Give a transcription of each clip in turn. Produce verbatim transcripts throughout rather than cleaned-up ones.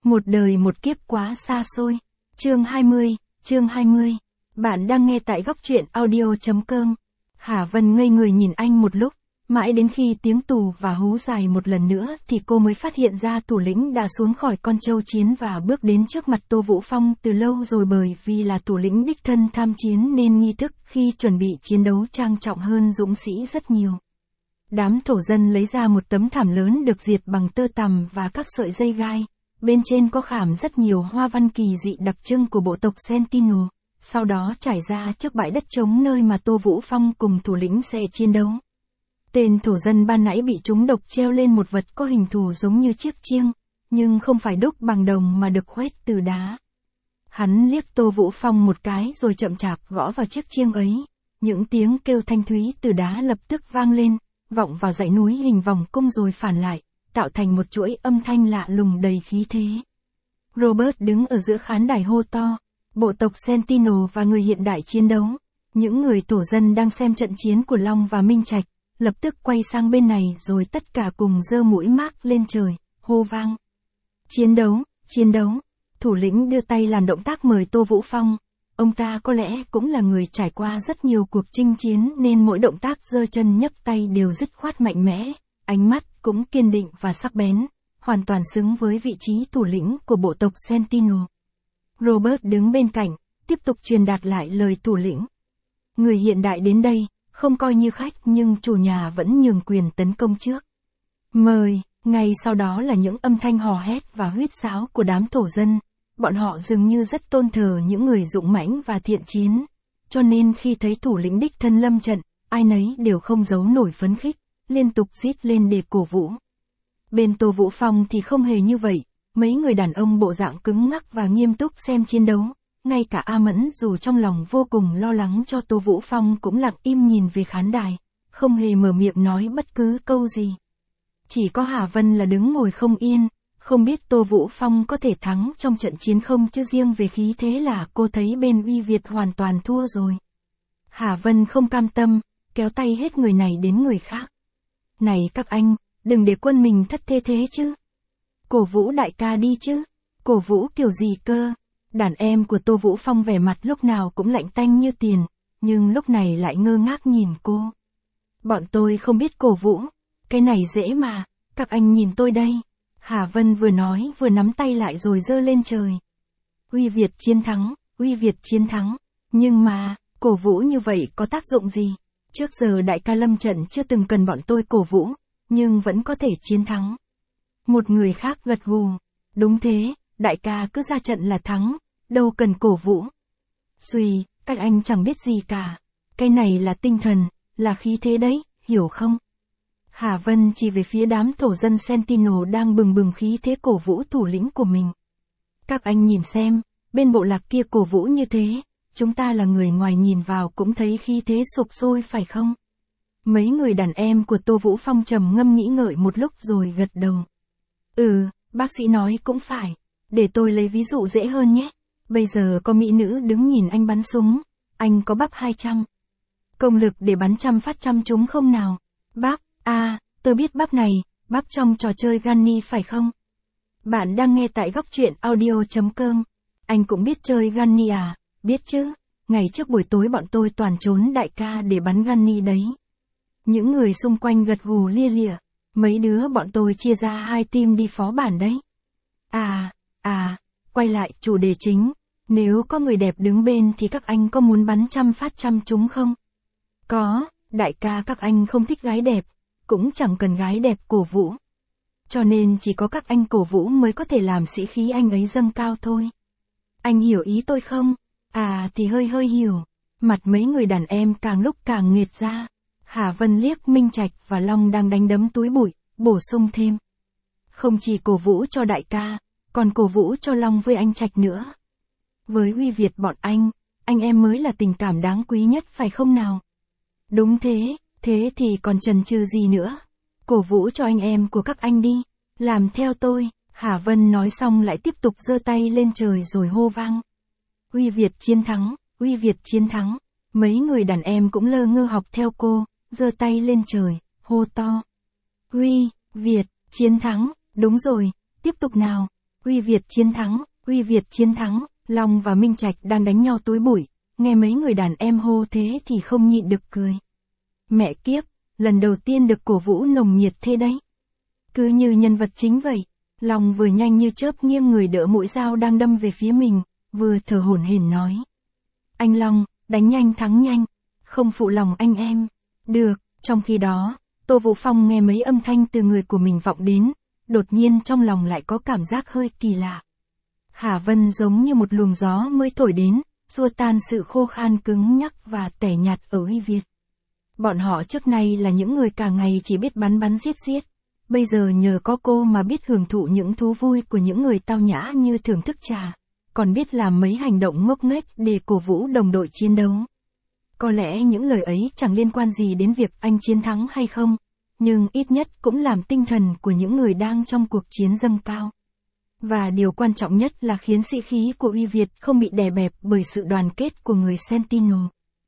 Một đời một kiếp quá xa xôi. Chương hai mươi, chương hai mươi. Bạn đang nghe tại góc truyện audio chấm com. Hà Vân ngây người nhìn anh một lúc, mãi đến khi tiếng tù và hú dài một lần nữa thì cô mới phát hiện ra thủ lĩnh đã xuống khỏi con trâu chiến và bước đến trước mặt Tô Vũ Phong từ lâu rồi, bởi vì là thủ lĩnh đích thân tham chiến nên nghi thức khi chuẩn bị chiến đấu trang trọng hơn dũng sĩ rất nhiều. Đám thổ dân lấy ra một tấm thảm lớn được diệt bằng tơ tằm và các sợi dây gai. Bên trên có khảm rất nhiều hoa văn kỳ dị đặc trưng của bộ tộc Sentinel, sau đó trải ra trước bãi đất trống nơi mà Tô Vũ Phong cùng thủ lĩnh sẽ chiến đấu. Tên thổ dân ban nãy bị trúng độc treo lên một vật có hình thù giống như chiếc chiêng, nhưng không phải đúc bằng đồng mà được khuét từ đá. Hắn liếc Tô Vũ Phong một cái rồi chậm chạp gõ vào chiếc chiêng ấy, những tiếng kêu thanh thúy từ đá lập tức vang lên, vọng vào dãy núi hình vòng cung rồi phản lại, tạo thành một chuỗi âm thanh lạ lùng đầy khí thế. Robert đứng ở giữa khán đài hô to, bộ tộc Sentinel và người hiện đại chiến đấu. Những người thổ dân đang xem trận chiến của Long và Minh Trạch, lập tức quay sang bên này rồi tất cả cùng giơ mũi mác lên trời, hô vang. Chiến đấu, chiến đấu. Thủ lĩnh đưa tay làm động tác mời Tô Vũ Phong. Ông ta có lẽ cũng là người trải qua rất nhiều cuộc chinh chiến nên mỗi động tác giơ chân nhấc tay đều dứt khoát mạnh mẽ, ánh mắt cũng kiên định và sắc bén, hoàn toàn xứng với vị trí thủ lĩnh của bộ tộc Sentinel. Robert đứng bên cạnh, tiếp tục truyền đạt lại lời thủ lĩnh. Người hiện đại đến đây, không coi như khách nhưng chủ nhà vẫn nhường quyền tấn công trước. Mời, ngay sau đó là những âm thanh hò hét và huýt sáo của đám thổ dân. Bọn họ dường như rất tôn thờ những người dũng mãnh và thiện chiến, cho nên khi thấy thủ lĩnh đích thân lâm trận, ai nấy đều không giấu nổi phấn khích, liên tục rít lên để cổ vũ. Bên Tô Vũ Phong thì không hề như vậy, mấy người đàn ông bộ dạng cứng ngắc và nghiêm túc xem chiến đấu, ngay cả A Mẫn dù trong lòng vô cùng lo lắng cho Tô Vũ Phong cũng lặng im nhìn về khán đài, không hề mở miệng nói bất cứ câu gì. Chỉ có Hà Vân là đứng ngồi không yên, không biết Tô Vũ Phong có thể thắng trong trận chiến không, chứ riêng về khí thế là cô thấy bên Uy Việt hoàn toàn thua rồi. Hà Vân không cam tâm, kéo tay hết người này đến người khác. Này các anh, đừng để quân mình thất thế thế chứ. Cổ vũ đại ca đi chứ. Cổ vũ kiểu gì cơ? Đàn em của Tô Vũ Phong vẻ mặt lúc nào cũng lạnh tanh như tiền, nhưng lúc này lại ngơ ngác nhìn cô. Bọn tôi không biết cổ vũ, cái này dễ mà, các anh nhìn tôi đây. Hà Vân vừa nói vừa nắm tay lại rồi giơ lên trời. Uy Việt chiến thắng, Uy Việt chiến thắng. Nhưng mà, cổ vũ như vậy có tác dụng gì? Trước giờ đại ca lâm trận chưa từng cần bọn tôi cổ vũ, nhưng vẫn có thể chiến thắng. Một người khác gật gù. Đúng thế, đại ca cứ ra trận là thắng, đâu cần cổ vũ. Xuy, các anh chẳng biết gì cả. Cái này là tinh thần, là khí thế đấy, hiểu không? Hà Vân chỉ về phía đám thổ dân Sentinel đang bừng bừng khí thế cổ vũ thủ lĩnh của mình. Các anh nhìn xem, bên bộ lạc kia cổ vũ như thế, chúng ta là người ngoài nhìn vào cũng thấy khí thế sục sôi phải không? Mấy người đàn em của Tô Vũ Phong trầm ngâm nghĩ ngợi một lúc rồi gật đầu. Ừ, bác sĩ nói cũng phải, để tôi lấy ví dụ dễ hơn nhé. Bây giờ có mỹ nữ đứng nhìn anh bắn súng, anh có bắp hai trăm. Công lực để bắn trăm phát trăm trúng không nào? Bắp. À, tôi biết bắp này, bắp trong trò chơi Gunny phải không? Bạn đang nghe tại góc truyện audio chấm com. Anh cũng biết chơi Gunny à? Biết chứ, ngày trước buổi tối bọn tôi toàn trốn đại ca để bắn Gunny đấy. Những người xung quanh gật gù lia lịa, mấy đứa bọn tôi chia ra hai team đi phó bản đấy. À, à, quay lại chủ đề chính, nếu có người đẹp đứng bên thì các anh có muốn bắn trăm phát trăm trúng không? Có, đại ca các anh không thích gái đẹp. Cũng chẳng cần gái đẹp cổ vũ. Cho nên chỉ có các anh cổ vũ mới có thể làm sĩ khí anh ấy dâng cao thôi. Anh hiểu ý tôi không? À thì hơi hơi hiểu. Mặt mấy người đàn em càng lúc càng nghệt ra. Hà Vân liếc Minh Trạch và Long đang đánh đấm túi bụi, bổ sung thêm. Không chỉ cổ vũ cho đại ca, còn cổ vũ cho Long với anh Trạch nữa. Với Uy Việt bọn anh, anh em mới là tình cảm đáng quý nhất phải không nào? Đúng thế. Thế thì còn chần chừ gì nữa? Cổ vũ cho anh em của các anh đi. Làm theo tôi. Hà Vân nói xong lại tiếp tục giơ tay lên trời rồi hô vang. Uy Việt chiến thắng, Uy Việt chiến thắng. Mấy người đàn em cũng lơ ngơ học theo cô, giơ tay lên trời, hô to. Uy Việt chiến thắng, đúng rồi, tiếp tục nào. Uy Việt chiến thắng, Uy Việt chiến thắng, Long và Minh Trạch đang đánh nhau túi bụi, nghe mấy người đàn em hô thế thì không nhịn được cười. Mẹ kiếp, lần đầu tiên được cổ vũ nồng nhiệt thế đấy. Cứ như nhân vật chính vậy, Long vừa nhanh như chớp nghiêng người đỡ mũi dao đang đâm về phía mình, vừa thở hổn hển nói. Anh Long, đánh nhanh thắng nhanh, không phụ lòng anh em. Được, trong khi đó, Tô Vũ Phong nghe mấy âm thanh từ người của mình vọng đến, đột nhiên trong lòng lại có cảm giác hơi kỳ lạ. Hà Vân giống như một luồng gió mới thổi đến, xua tan sự khô khan cứng nhắc và tẻ nhạt ở Uy Việt. Bọn họ trước nay là những người cả ngày chỉ biết bắn bắn giết giết. Bây giờ nhờ có cô mà biết hưởng thụ những thú vui của những người tao nhã như thưởng thức trà, còn biết làm mấy hành động ngốc nghếch để cổ vũ đồng đội chiến đấu. Có lẽ những lời ấy chẳng liên quan gì đến việc anh chiến thắng hay không, nhưng ít nhất cũng làm tinh thần của những người đang trong cuộc chiến dâng cao. Và điều quan trọng nhất là khiến sĩ khí của Uy Việt không bị đè bẹp bởi sự đoàn kết của người Sentinel.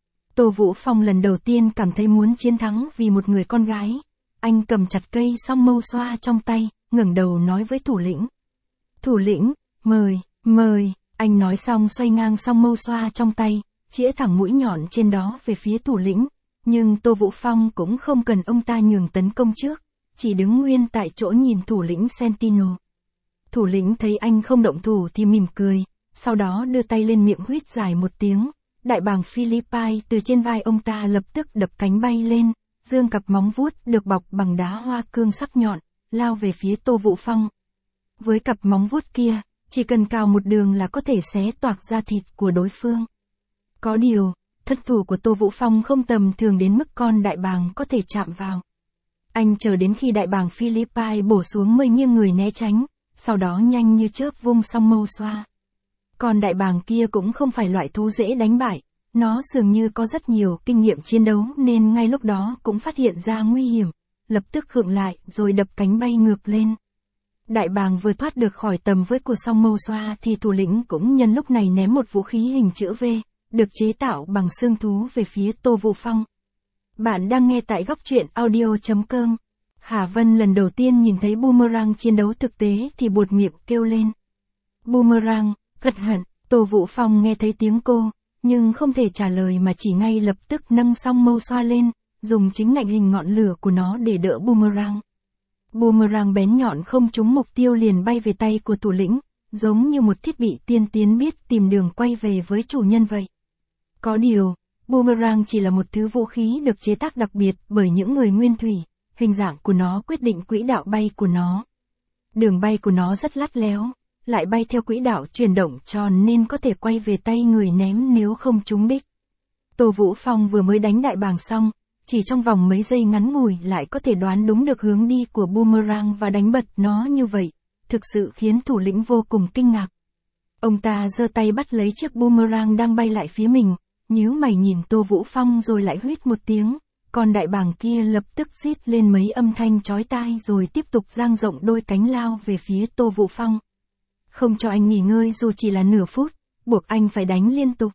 Tô Vũ Phong lần đầu tiên cảm thấy muốn chiến thắng vì một người con gái. Anh cầm chặt cây song mâu xoa trong tay, ngẩng đầu nói với thủ lĩnh. Thủ lĩnh, mời, mời, anh nói xong xoay ngang song mâu xoa trong tay, chĩa thẳng mũi nhọn trên đó về phía thủ lĩnh. Nhưng Tô Vũ Phong cũng không cần ông ta nhường tấn công trước, chỉ đứng nguyên tại chỗ nhìn thủ lĩnh Sentinel. Thủ lĩnh thấy anh không động thủ thì mỉm cười, sau đó đưa tay lên miệng huýt dài một tiếng. Đại bàng Philippines từ trên vai ông ta lập tức đập cánh bay lên, dương cặp móng vuốt được bọc bằng đá hoa cương sắc nhọn, lao về phía Tô Vũ Phong. Với cặp móng vuốt kia, chỉ cần cào một đường là có thể xé toạc da thịt của đối phương. Có điều, thất thủ của Tô Vũ Phong không tầm thường đến mức con đại bàng có thể chạm vào. Anh chờ đến khi đại bàng Philippines bổ xuống mới nghiêng người né tránh, sau đó nhanh như chớp vung song mâu xoa. Còn đại bàng kia cũng không phải loại thú dễ đánh bại, nó dường như có rất nhiều kinh nghiệm chiến đấu nên ngay lúc đó cũng phát hiện ra nguy hiểm, lập tức khựng lại rồi đập cánh bay ngược lên. Đại bàng vừa thoát được khỏi tầm với của song mâu xoa thì thủ lĩnh cũng nhân lúc này ném một vũ khí hình chữ V, được chế tạo bằng xương thú về phía Tô Vũ Phong. Bạn đang nghe tại góc truyện audio chấm com. Hà Vân lần đầu tiên nhìn thấy Boomerang chiến đấu thực tế thì buột miệng kêu lên. Boomerang, gật hận, Tô Vũ Phong nghe thấy tiếng cô, nhưng không thể trả lời mà chỉ ngay lập tức nâng song mâu xoa lên, dùng chính ngạnh hình ngọn lửa của nó để đỡ Boomerang. Boomerang bén nhọn không trúng mục tiêu liền bay về tay của thủ lĩnh, giống như một thiết bị tiên tiến biết tìm đường quay về với chủ nhân vậy. Có điều, Boomerang chỉ là một thứ vũ khí được chế tác đặc biệt bởi những người nguyên thủy, hình dạng của nó quyết định quỹ đạo bay của nó. Đường bay của nó rất lắt léo, lại bay theo quỹ đạo chuyển động tròn nên có thể quay về tay người ném nếu không trúng đích. Tô Vũ Phong vừa mới đánh đại bàng xong, chỉ trong vòng mấy giây ngắn ngủi lại có thể đoán đúng được hướng đi của Boomerang và đánh bật nó như vậy, thực sự khiến thủ lĩnh vô cùng kinh ngạc. Ông ta giơ tay bắt lấy chiếc Boomerang đang bay lại phía mình, nhíu mày nhìn Tô Vũ Phong rồi lại huýt một tiếng, còn đại bàng kia lập tức rít lên mấy âm thanh chói tai rồi tiếp tục dang rộng đôi cánh lao về phía Tô Vũ Phong. Không cho anh nghỉ ngơi dù chỉ là nửa phút, buộc anh phải đánh liên tục.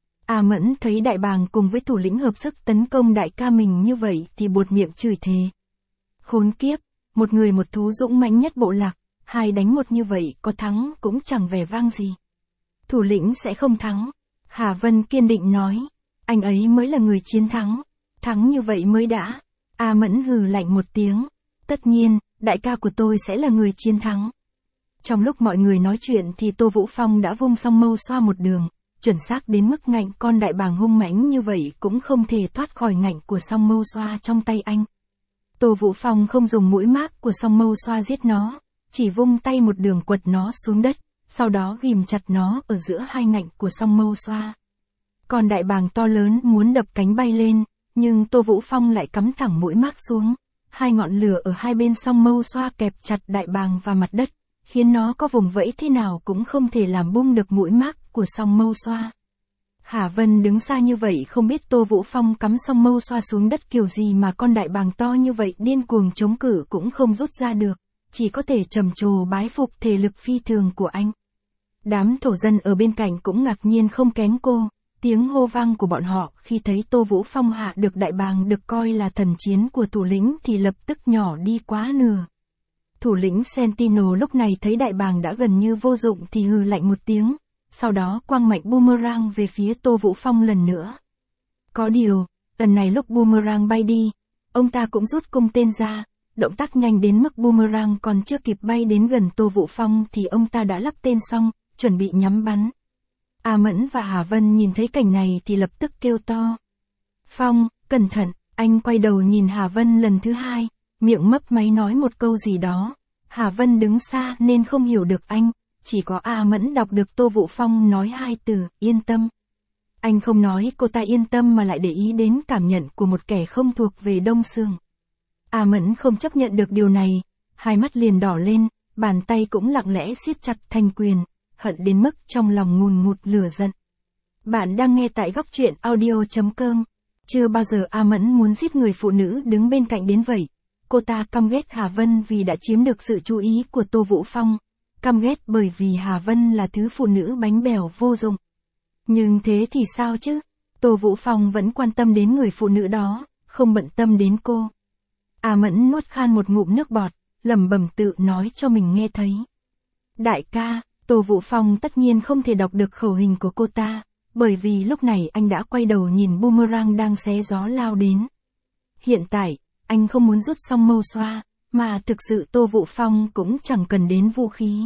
A Mẫn thấy đại bàng cùng với thủ lĩnh hợp sức tấn công đại ca mình như vậy thì buột miệng chửi thề. Khốn kiếp, một người một thú dũng mãnh nhất bộ lạc, hai đánh một như vậy có thắng cũng chẳng vẻ vang gì. Thủ lĩnh sẽ không thắng. Hà Vân kiên định nói, anh ấy mới là người chiến thắng, thắng như vậy mới đã. A Mẫn hừ lạnh một tiếng, tất nhiên, đại ca của tôi sẽ là người chiến thắng. Trong lúc mọi người nói chuyện thì Tô Vũ Phong đã vung song mâu xoa một đường, chuẩn xác đến mức ngạnh con đại bàng hung mãnh như vậy cũng không thể thoát khỏi ngạnh của song mâu xoa trong tay anh. Tô Vũ Phong không dùng mũi mác của song mâu xoa giết nó, chỉ vung tay một đường quật nó xuống đất, sau đó ghìm chặt nó ở giữa hai ngạnh của song mâu xoa. Còn đại bàng to lớn muốn đập cánh bay lên, nhưng Tô Vũ Phong lại cắm thẳng mũi mác xuống, hai ngọn lửa ở hai bên song mâu xoa kẹp chặt đại bàng vào mặt đất, khiến nó có vùng vẫy thế nào cũng không thể làm bung được mũi mác của song mâu xoa. Hà Vân đứng xa như vậy không biết Tô Vũ Phong cắm song mâu xoa xuống đất kiểu gì mà con đại bàng to như vậy điên cuồng chống cự cũng không rút ra được, chỉ có thể trầm trồ bái phục thể lực phi thường của anh. Đám thổ dân ở bên cạnh cũng ngạc nhiên không kém cô, tiếng hô vang của bọn họ khi thấy Tô Vũ Phong hạ được đại bàng được coi là thần chiến của thủ lĩnh thì lập tức nhỏ đi quá nửa. Thủ lĩnh Sentinel lúc này thấy đại bàng đã gần như vô dụng thì hừ lạnh một tiếng, sau đó quăng mạnh boomerang về phía Tô Vũ Phong lần nữa. Có điều, lần này lúc boomerang bay đi, ông ta cũng rút cung tên ra, động tác nhanh đến mức boomerang còn chưa kịp bay đến gần Tô Vũ Phong thì ông ta đã lắp tên xong, chuẩn bị nhắm bắn. A Mẫn và Hà Vân nhìn thấy cảnh này thì lập tức kêu to. Phong, cẩn thận, anh quay đầu nhìn Hà Vân lần thứ hai, miệng mấp máy nói một câu gì đó. Hà Vân đứng xa nên không hiểu được anh, chỉ có A Mẫn đọc được Tô Vũ Phong nói hai từ, yên tâm. Anh không nói cô ta yên tâm mà lại để ý đến cảm nhận của một kẻ không thuộc về Đông Sương. A Mẫn không chấp nhận được điều này, hai mắt liền đỏ lên, bàn tay cũng lặng lẽ siết chặt thành quyền, hận đến mức trong lòng ngùn ngụt lửa giận. Bạn đang nghe tại góc truyện audio chấm com. Chưa bao giờ A Mẫn muốn giết người phụ nữ đứng bên cạnh đến vậy. Cô ta căm ghét Hà Vân vì đã chiếm được sự chú ý của Tô Vũ Phong, căm ghét bởi vì Hà Vân là thứ phụ nữ bánh bèo vô dụng. Nhưng thế thì sao chứ? Tô Vũ Phong vẫn quan tâm đến người phụ nữ đó, không bận tâm đến cô. A Mẫn nuốt khan một ngụm nước bọt, lẩm bẩm tự nói cho mình nghe thấy. Đại ca, Tô Vũ Phong tất nhiên không thể đọc được khẩu hình của cô ta, bởi vì lúc này anh đã quay đầu nhìn boomerang đang xé gió lao đến. Hiện tại, anh không muốn rút song mâu xoa, mà thực sự Tô Vũ Phong cũng chẳng cần đến vũ khí.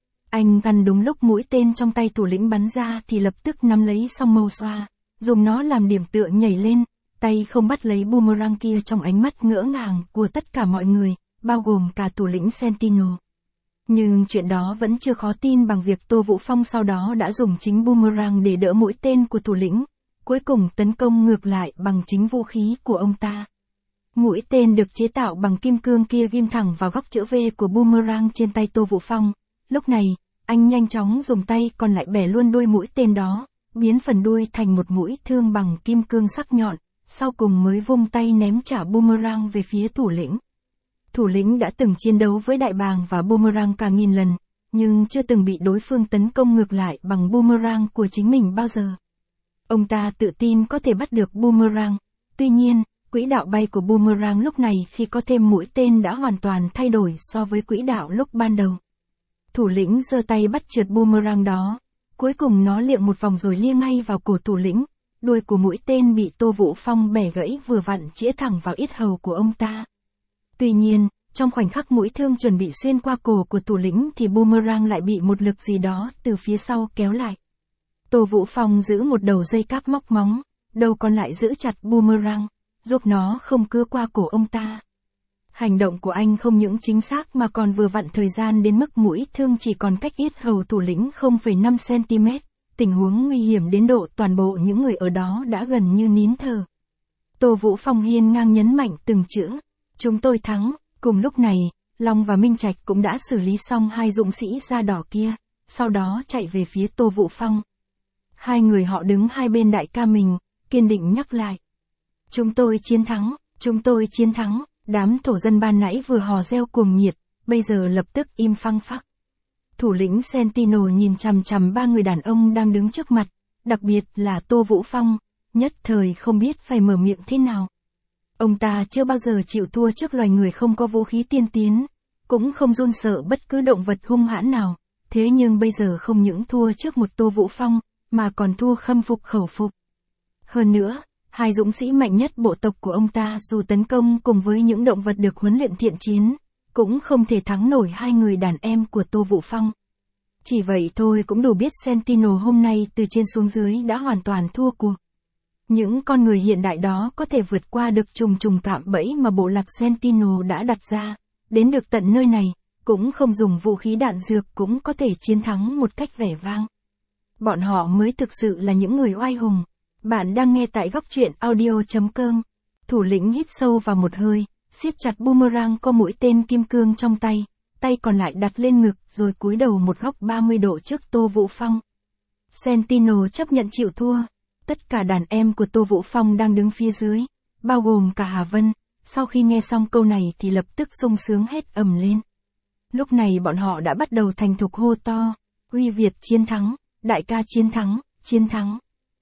Anh gần đúng lúc mũi tên trong tay thủ lĩnh bắn ra thì lập tức nắm lấy song mâu xoa, dùng nó làm điểm tựa nhảy lên, tay không bắt lấy boomerang kia trong ánh mắt ngỡ ngàng của tất cả mọi người, bao gồm cả thủ lĩnh Sentinel. Nhưng chuyện đó vẫn chưa khó tin bằng việc Tô Vũ Phong sau đó đã dùng chính boomerang để đỡ mũi tên của thủ lĩnh, cuối cùng tấn công ngược lại bằng chính vũ khí của ông ta. Mũi tên được chế tạo bằng kim cương kia ghim thẳng vào góc chữ V của boomerang trên tay Tô Vũ Phong. Lúc này, anh nhanh chóng dùng tay còn lại bẻ luôn đuôi mũi tên đó, biến phần đuôi thành một mũi thương bằng kim cương sắc nhọn, sau cùng mới vung tay ném trả boomerang về phía thủ lĩnh. Thủ lĩnh đã từng chiến đấu với đại bàng và boomerang cả nghìn lần, nhưng chưa từng bị đối phương tấn công ngược lại bằng boomerang của chính mình bao giờ. Ông ta tự tin có thể bắt được boomerang, tuy nhiên, quỹ đạo bay của boomerang lúc này khi có thêm mũi tên đã hoàn toàn thay đổi so với quỹ đạo lúc ban đầu. Thủ lĩnh giơ tay bắt trượt boomerang đó, cuối cùng nó liệng một vòng rồi liêng ngay vào cổ thủ lĩnh, đuôi của mũi tên bị Tô Vũ Phong bẻ gãy vừa vặn chĩa thẳng vào yết hầu của ông ta. Tuy nhiên, trong khoảnh khắc mũi thương chuẩn bị xuyên qua cổ của thủ lĩnh thì boomerang lại bị một lực gì đó từ phía sau kéo lại. Tô Vũ Phong giữ một đầu dây cáp móc móng, đầu còn lại giữ chặt boomerang, giúp nó không cưa qua cổ ông ta. Hành động của anh không những chính xác mà còn vừa vặn thời gian đến mức mũi thương chỉ còn cách yết hầu thủ lĩnh không phẩy năm xăng-ti-mét, tình huống nguy hiểm đến độ toàn bộ những người ở đó đã gần như nín thở. Tô Vũ Phong hiên ngang nhấn mạnh từng chữ, chúng tôi thắng. Cùng lúc này, Long và Minh Trạch cũng đã xử lý xong hai dũng sĩ da đỏ kia, sau đó chạy về phía Tô Vũ Phong. Hai người họ đứng hai bên đại ca mình, kiên định nhắc lại. Chúng tôi chiến thắng, chúng tôi chiến thắng, đám thổ dân ban nãy vừa hò reo cuồng nhiệt, bây giờ lập tức im phăng phắc. Thủ lĩnh Sentinel nhìn chằm chằm ba người đàn ông đang đứng trước mặt, đặc biệt là Tô Vũ Phong, nhất thời không biết phải mở miệng thế nào. Ông ta chưa bao giờ chịu thua trước loài người không có vũ khí tiên tiến, cũng không run sợ bất cứ động vật hung hãn nào, thế nhưng bây giờ không những thua trước một Tô Vũ Phong, mà còn thua khâm phục khẩu phục. Hơn nữa, hai dũng sĩ mạnh nhất bộ tộc của ông ta dù tấn công cùng với những động vật được huấn luyện thiện chiến, cũng không thể thắng nổi hai người đàn em của Tô Vũ Phong. Chỉ vậy thôi cũng đủ biết Sentinel hôm nay từ trên xuống dưới đã hoàn toàn thua cuộc. Những con người hiện đại đó có thể vượt qua được trùng trùng cạm bẫy mà bộ lạc Sentinel đã đặt ra, đến được tận nơi này, cũng không dùng vũ khí đạn dược cũng có thể chiến thắng một cách vẻ vang. Bọn họ mới thực sự là những người oai hùng. Bạn đang nghe tại góc truyện audio chấm com. Thủ lĩnh hít sâu vào một hơi, siết chặt boomerang có mũi tên kim cương trong tay, tay còn lại đặt lên ngực rồi cúi đầu một góc ba mươi độ trước Tô Vũ Phong. Sentinel chấp nhận chịu thua. Tất cả đàn em của Tô Vũ Phong đang đứng phía dưới, bao gồm cả Hà Vân, sau khi nghe xong câu này thì lập tức sung sướng hết ầm lên. Lúc này bọn họ đã bắt đầu thành thục hô to, Uy Việt chiến thắng, đại ca chiến thắng, chiến thắng.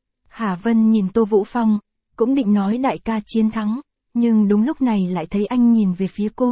Hà Vân nhìn Tô Vũ Phong, cũng định nói đại ca chiến thắng, nhưng đúng lúc này lại thấy anh nhìn về phía cô.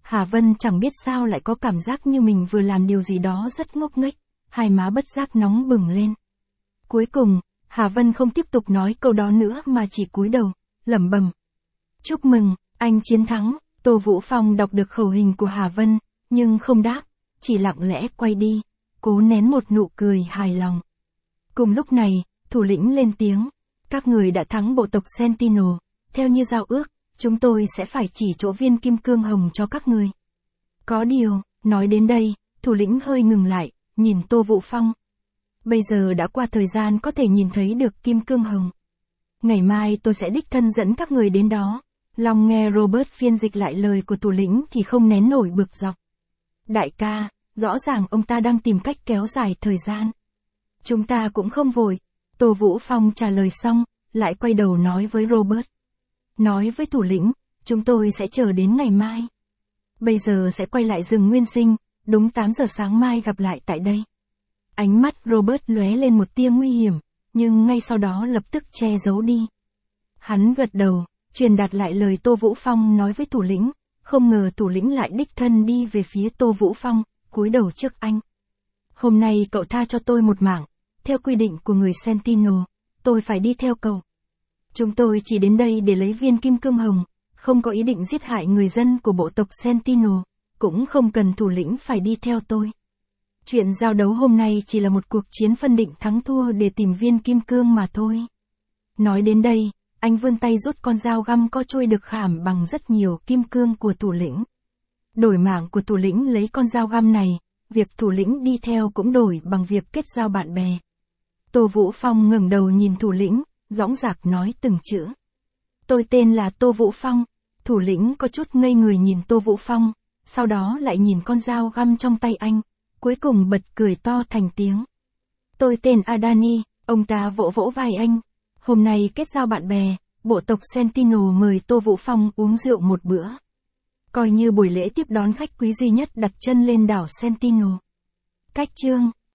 Hà Vân chẳng biết sao lại có cảm giác như mình vừa làm điều gì đó rất ngốc nghếch, hai má bất giác nóng bừng lên. Cuối cùng, Hà Vân không tiếp tục nói câu đó nữa mà chỉ cúi đầu, lẩm bẩm. Chúc mừng, anh chiến thắng. Tô Vũ Phong đọc được khẩu hình của Hà Vân, nhưng không đáp, chỉ lặng lẽ quay đi, cố nén một nụ cười hài lòng. Cùng lúc này, thủ lĩnh lên tiếng, các người đã thắng bộ tộc Sentinel, theo như giao ước, chúng tôi sẽ phải chỉ chỗ viên kim cương hồng cho các người. Có điều, nói đến đây, thủ lĩnh hơi ngừng lại, nhìn Tô Vũ Phong. Bây giờ đã qua thời gian có thể nhìn thấy được kim cương hồng. Ngày mai tôi sẽ đích thân dẫn các người đến đó. Long nghe Robert phiên dịch lại lời của thủ lĩnh thì không nén nổi bực dọc. Đại ca, rõ ràng ông ta đang tìm cách kéo dài thời gian. Chúng ta cũng không vội. Tô Vũ Phong trả lời xong, lại quay đầu nói với Robert. Nói với thủ lĩnh, chúng tôi sẽ chờ đến ngày mai. Bây giờ sẽ quay lại rừng Nguyên Sinh, đúng tám giờ sáng mai gặp lại tại đây. Ánh mắt Robert lóe lên một tia nguy hiểm, nhưng ngay sau đó lập tức che giấu đi. Hắn gật đầu, truyền đạt lại lời Tô Vũ Phong nói với thủ lĩnh, không ngờ thủ lĩnh lại đích thân đi về phía Tô Vũ Phong, cúi đầu trước anh. Hôm nay cậu tha cho tôi một mảng, theo quy định của người Sentinel, tôi phải đi theo cậu. Chúng tôi chỉ đến đây để lấy viên kim cương hồng, không có ý định giết hại người dân của bộ tộc Sentinel, cũng không cần thủ lĩnh phải đi theo tôi. Chuyện giao đấu hôm nay chỉ là một cuộc chiến phân định thắng thua để tìm viên kim cương mà thôi. Nói đến đây, anh vươn tay rút con dao găm có trôi được khảm bằng rất nhiều kim cương của thủ lĩnh. Đổi mạng của thủ lĩnh lấy con dao găm này, việc thủ lĩnh đi theo cũng đổi bằng việc kết giao bạn bè. Tô Vũ Phong ngẩng đầu nhìn thủ lĩnh, dõng dạc nói từng chữ. Tôi tên là Tô Vũ Phong. Thủ lĩnh có chút ngây người nhìn Tô Vũ Phong, sau đó lại nhìn con dao găm trong tay anh, cuối cùng bật cười to thành tiếng. Tôi tên Adani, ông ta vỗ vỗ vai anh. Hôm nay kết giao bạn bè, bộ tộc Sentinel mời Tô Vũ Phong uống rượu một bữa. Coi như buổi lễ tiếp đón khách quý duy nhất đặt chân lên đảo Sentinel. Cách chương